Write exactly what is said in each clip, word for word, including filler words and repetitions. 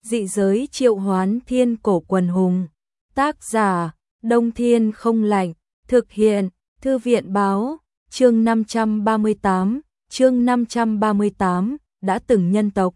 Dị giới triệu hoán thiên cổ quần hùng. Tác giả, Đông Thiên không lạnh. Thực hiện, Thư viện báo. Chương năm trăm ba mươi tám, chương năm trăm ba mươi tám, đã từng nhân tộc.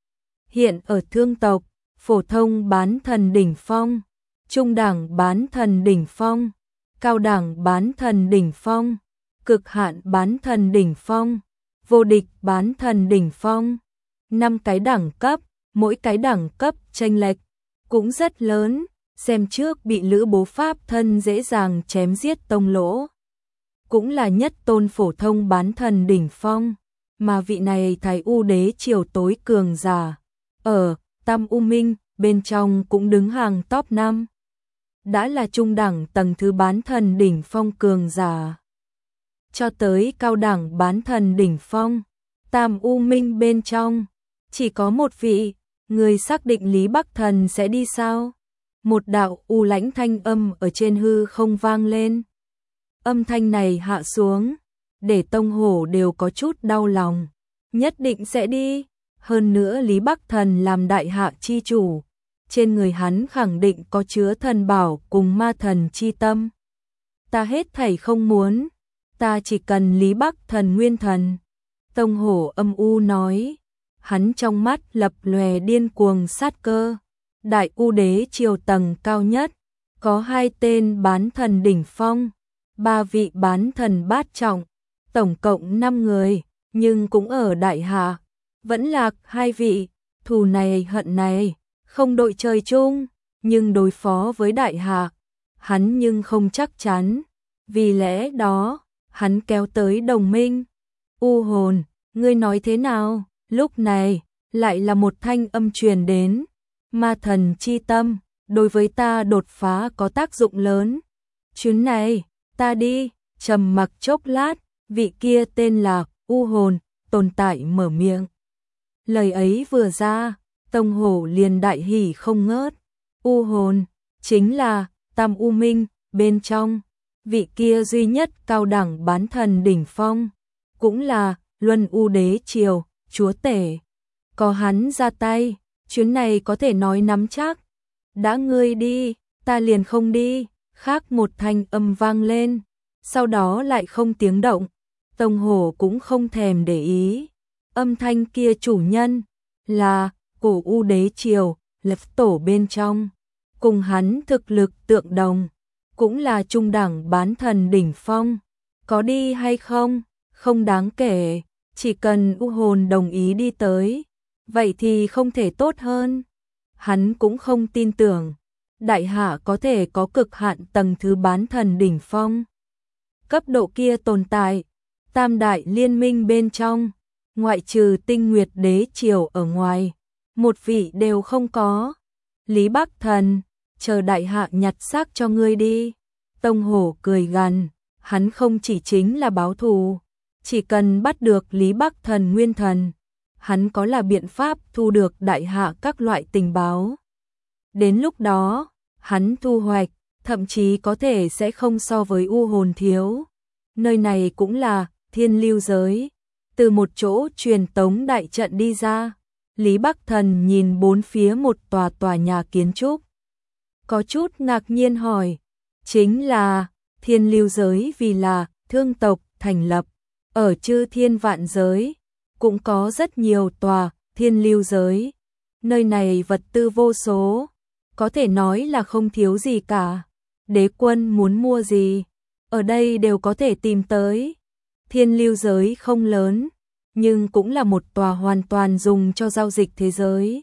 Hiện ở thương tộc, phổ thông bán thần đỉnh phong, trung đẳng bán thần đỉnh phong, cao đẳng bán thần đỉnh phong, cực hạn bán thần đỉnh phong, vô địch bán thần đỉnh phong. Năm cái đẳng cấp, mỗi cái đẳng cấp chênh lệch cũng rất lớn, xem trước bị Lữ Bố Pháp thân dễ dàng chém giết tông lỗ. Cũng là nhất tôn phổ thông bán thần đỉnh phong, mà vị này Thái U đế triều tối cường giả. Ở Tam U Minh, bên trong cũng đứng hàng top năm. Đã là trung đẳng tầng thứ bán thần đỉnh phong cường giả. Cho tới cao đẳng bán thần đỉnh phong, Tam U Minh bên trong, chỉ có một vị, người xác định Lý Bắc Thần sẽ đi sao? Một đạo u lãnh thanh âm ở trên hư không vang lên. Âm thanh này hạ xuống, để Tông Hổ đều có chút đau lòng. Nhất định sẽ đi. Hơn nữa Lý Bắc Thần làm đại hạ chi chủ, trên người hắn khẳng định có chứa thần bảo cùng ma thần chi tâm. Ta hết thảy không muốn, ta chỉ cần Lý Bắc Thần nguyên thần. Tông Hổ âm u nói, hắn trong mắt lập lòe điên cuồng sát cơ. Đại U đế triều tầng cao nhất, có hai tên bán thần đỉnh phong, ba vị bán thần bát trọng, tổng cộng năm người, nhưng cũng ở đại hạ, vẫn lạc hai vị, thù này hận này, không đội trời chung, nhưng đối phó với đại hạ, hắn nhưng không chắc chắn, vì lẽ đó, hắn kéo tới đồng minh. U hồn, ngươi nói thế nào? Lúc này, lại là một thanh âm truyền đến. Ma thần chi tâm, đối với ta đột phá có tác dụng lớn. Chuyến này, ta đi. Trầm mặc chốc lát, vị kia tên là U hồn, tồn tại mở miệng. Lời ấy vừa ra, Tông Hổ liền đại hỉ không ngớt. U hồn, chính là Tam U Minh, bên trong, vị kia duy nhất cao đẳng bán thần đỉnh phong, cũng là Luân U đế triều, chúa tể. Có hắn ra tay, chuyến này có thể nói nắm chắc. Đã ngươi đi, ta liền không đi. Khác một thanh âm vang lên, sau đó lại không tiếng động. Tông Hổ cũng không thèm để ý. Âm thanh kia chủ nhân là cổ U đế triều, lập tổ bên trong, cùng hắn thực lực tượng đồng, cũng là trung đẳng bán thần đỉnh phong. Có đi hay không, không đáng kể, chỉ cần U hồn đồng ý đi tới, vậy thì không thể tốt hơn. Hắn cũng không tin tưởng đại hạ có thể có cực hạn tầng thứ bán thần đỉnh phong. Cấp độ kia tồn tại, tam đại liên minh bên trong, ngoại trừ Tinh Nguyệt đế triều ở ngoài, một vị đều không có. Lý Bắc Thần, chờ đại hạ nhặt xác cho ngươi đi. Tông Hổ cười gằn, hắn không chỉ chính là báo thù, chỉ cần bắt được Lý Bắc Thần nguyên thần, hắn có là biện pháp thu được đại hạ các loại tình báo. Đến lúc đó, hắn thu hoạch, thậm chí có thể sẽ không so với U hồn thiếu. Nơi này cũng là thiên lưu giới. Từ một chỗ truyền tống đại trận đi ra, Lý Bắc Thần nhìn bốn phía một tòa tòa nhà kiến trúc. Có chút ngạc nhiên hỏi, chính là thiên lưu giới vì là thương tộc thành lập, ở chư thiên vạn giới, cũng có rất nhiều tòa thiên lưu giới. Nơi này vật tư vô số, có thể nói là không thiếu gì cả. Đế quân muốn mua gì, ở đây đều có thể tìm tới. Thiên lưu giới không lớn, nhưng cũng là một tòa hoàn toàn dùng cho giao dịch thế giới.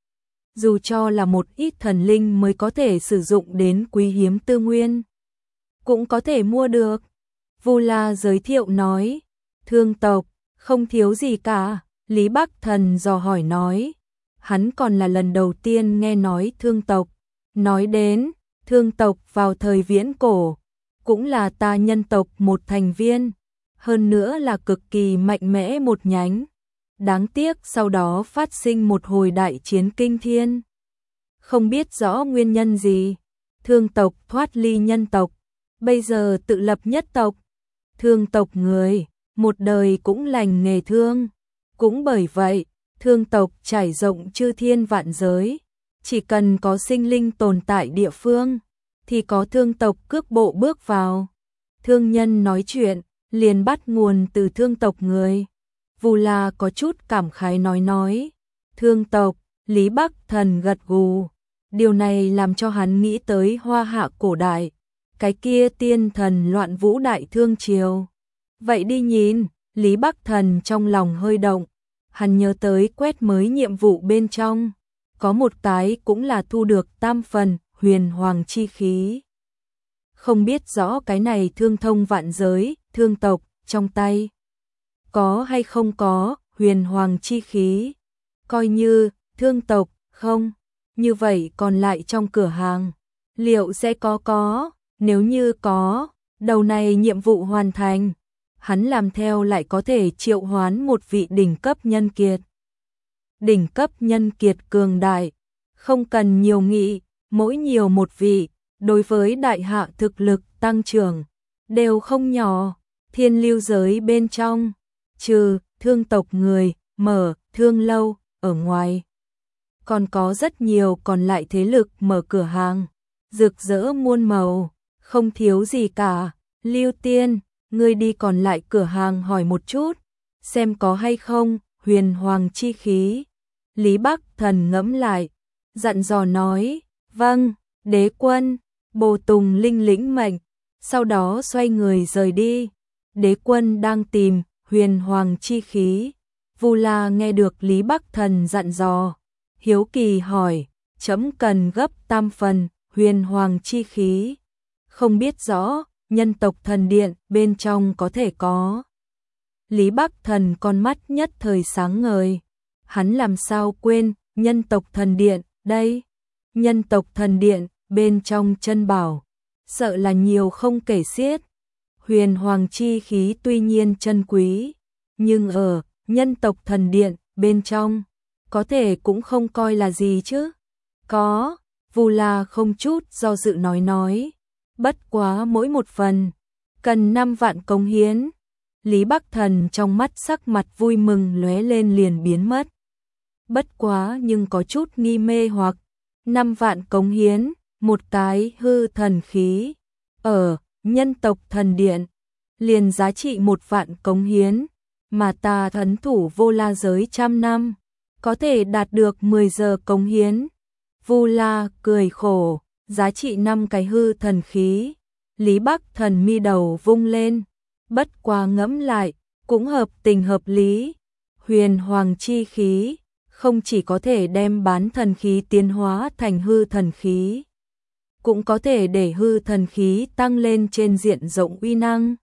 Dù cho là một ít thần linh mới có thể sử dụng đến quý hiếm tư nguyên, cũng có thể mua được. Vu La giới thiệu nói, thương tộc, không thiếu gì cả. Lý Bắc Thần dò hỏi nói, hắn còn là lần đầu tiên nghe nói thương tộc. Nói đến, thương tộc vào thời viễn cổ, cũng là ta nhân tộc một thành viên, hơn nữa là cực kỳ mạnh mẽ một nhánh. Đáng tiếc sau đó phát sinh một hồi đại chiến kinh thiên. Không biết rõ nguyên nhân gì, thương tộc thoát ly nhân tộc, bây giờ tự lập nhất tộc. Thương tộc người, một đời cũng lành nghề thương. Cũng bởi vậy, thương tộc trải rộng chư thiên vạn giới, chỉ cần có sinh linh tồn tại địa phương, thì có thương tộc cước bộ bước vào. Thương nhân nói chuyện, liền bắt nguồn từ thương tộc người. Vu La có chút cảm khái nói nói. Thương tộc, Lý Bắc Thần gật gù. Điều này làm cho hắn nghĩ tới Hoa Hạ cổ đại, cái kia tiên thần loạn vũ đại thương triều. Vậy đi nhìn, Lý Bắc Thần trong lòng hơi động, hắn nhớ tới quét mới nhiệm vụ bên trong, có một cái cũng là thu được tam phần huyền hoàng chi khí. Không biết rõ cái này thương thông vạn giới, thương tộc, trong tay có hay không có huyền hoàng chi khí. Coi như thương tộc không, như vậy còn lại trong cửa hàng, liệu sẽ có có, nếu như có, đầu này nhiệm vụ hoàn thành, hắn làm theo lại có thể triệu hoán một vị đỉnh cấp nhân kiệt. Đỉnh cấp nhân kiệt cường đại, không cần nhiều nghị, mỗi nhiều một vị, đối với đại hạ thực lực tăng trưởng, đều không nhỏ. Thiên lưu giới bên trong, trừ thương tộc người, mở thương lâu, ở ngoài. Còn có rất nhiều còn lại thế lực mở cửa hàng, rực rỡ muôn màu, không thiếu gì cả. Lưu Tiên, ngươi đi còn lại cửa hàng hỏi một chút, xem có hay không huyền hoàng chi khí. Lý Bắc Thần ngẫm lại, dặn dò nói, vâng, đế quân. Bồ Tùng Linh lĩnh mệnh, sau đó xoay người rời đi. Đế quân đang tìm huyền hoàng chi khí. Vu La nghe được Lý Bắc Thần dặn dò, hiếu kỳ hỏi, chấm cần gấp tam phần huyền hoàng chi khí, không biết rõ nhân tộc thần điện bên trong có thể có. Lý Bắc Thần con mắt nhất thời sáng ngời, hắn làm sao quên nhân tộc thần điện đây. Nhân tộc thần điện bên trong chân bảo, sợ là nhiều không kể xiết. Huyền hoàng chi khí tuy nhiên chân quý, nhưng ở nhân tộc thần điện bên trong, có thể cũng không coi là gì chứ. Có, Vu La không chút do dự nói nói, bất quá mỗi một phần, cần năm vạn cống hiến. Lý Bắc Thần trong mắt sắc mặt vui mừng lóe lên liền biến mất. Bất quá nhưng có chút nghi mê hoặc, năm vạn cống hiến, một cái hư thần khí, ở nhân tộc thần điện, liền giá trị một vạn cống hiến, mà ta thấn thủ vô la giới trăm năm, có thể đạt được mười giờ cống hiến. Vu La cười khổ, giá trị năm cái hư thần khí. Lý Bắc Thần mi đầu vung lên, bất quá ngẫm lại, cũng hợp tình hợp lý. Huyền hoàng chi khí, không chỉ có thể đem bán thần khí tiến hóa thành hư thần khí, cũng có thể để hư thần khí tăng lên trên diện rộng uy năng,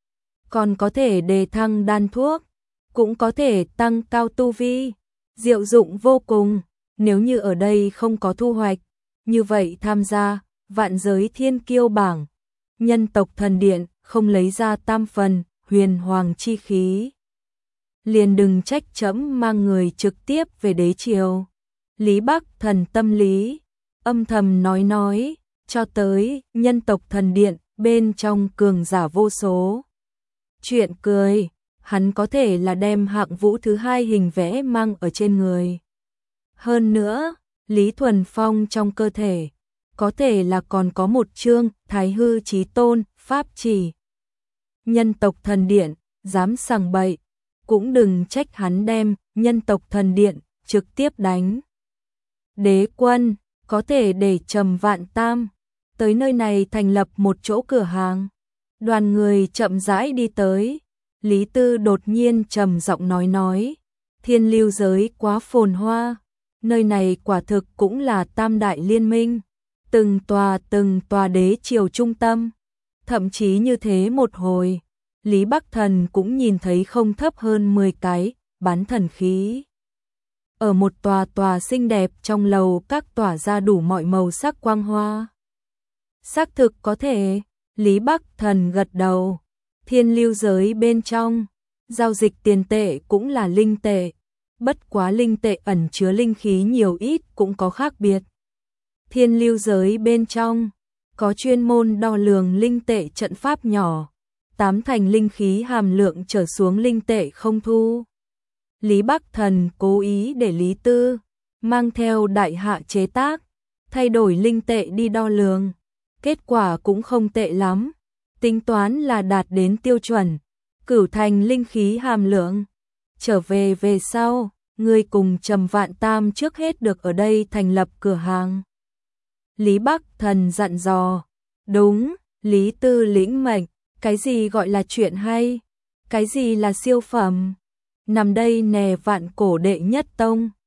còn có thể đề thăng đan thuốc, cũng có thể tăng cao tu vi, diệu dụng vô cùng. Nếu như ở đây không có thu hoạch, như vậy tham gia vạn giới thiên kiêu bảng, nhân tộc thần điện không lấy ra tam phần huyền hoàng chi khí, liền đừng trách trẫm mang người trực tiếp về đế triều. Lý Bắc Thần tâm lý âm thầm nói nói, cho tới nhân tộc thần điện bên trong cường giả vô số. Chuyện cười, hắn có thể là đem hạng vũ thứ hai hình vẽ mang ở trên người. Hơn nữa, Lý Thuần Phong trong cơ thể, có thể là còn có một chương Thái Hư Chí Tôn pháp chỉ. Nhân tộc thần điện, dám sằng bậy, cũng đừng trách hắn đem nhân tộc thần điện trực tiếp đánh. Đế quân, có thể để Trầm Vạn Tam tới nơi này thành lập một chỗ cửa hàng. Đoàn người chậm rãi đi tới, Lý Tư đột nhiên trầm giọng nói nói, thiên lưu giới quá phồn hoa, nơi này quả thực cũng là tam đại liên minh, từng tòa từng tòa đế triều trung tâm. Thậm chí như thế một hồi, Lý Bắc Thần cũng nhìn thấy không thấp hơn mười cái bán thần khí. Ở một tòa tòa xinh đẹp trong lầu các tỏa ra đủ mọi màu sắc quang hoa. Xác thực có thể, Lý Bắc Thần gật đầu. Thiên lưu giới bên trong, giao dịch tiền tệ cũng là linh tệ, bất quá linh tệ ẩn chứa linh khí nhiều ít cũng có khác biệt. Thiên lưu giới bên trong, có chuyên môn đo lường linh tệ trận pháp nhỏ, tám thành linh khí hàm lượng trở xuống linh tệ không thu. Lý Bắc Thần cố ý để Lý Tư mang theo đại hạ chế tác, thay đổi linh tệ đi đo lường. Kết quả cũng không tệ lắm, tính toán là đạt đến tiêu chuẩn, cửu thành linh khí hàm lượng. Trở về về sau, ngươi cùng Trầm Vạn Tam trước hết được ở đây thành lập cửa hàng. Lý Bắc Thần dặn dò. Đúng, Lý Tư lĩnh mệnh, cái gì gọi là chuyện hay, cái gì là siêu phẩm. Nằm đây nè vạn cổ đệ nhất tông.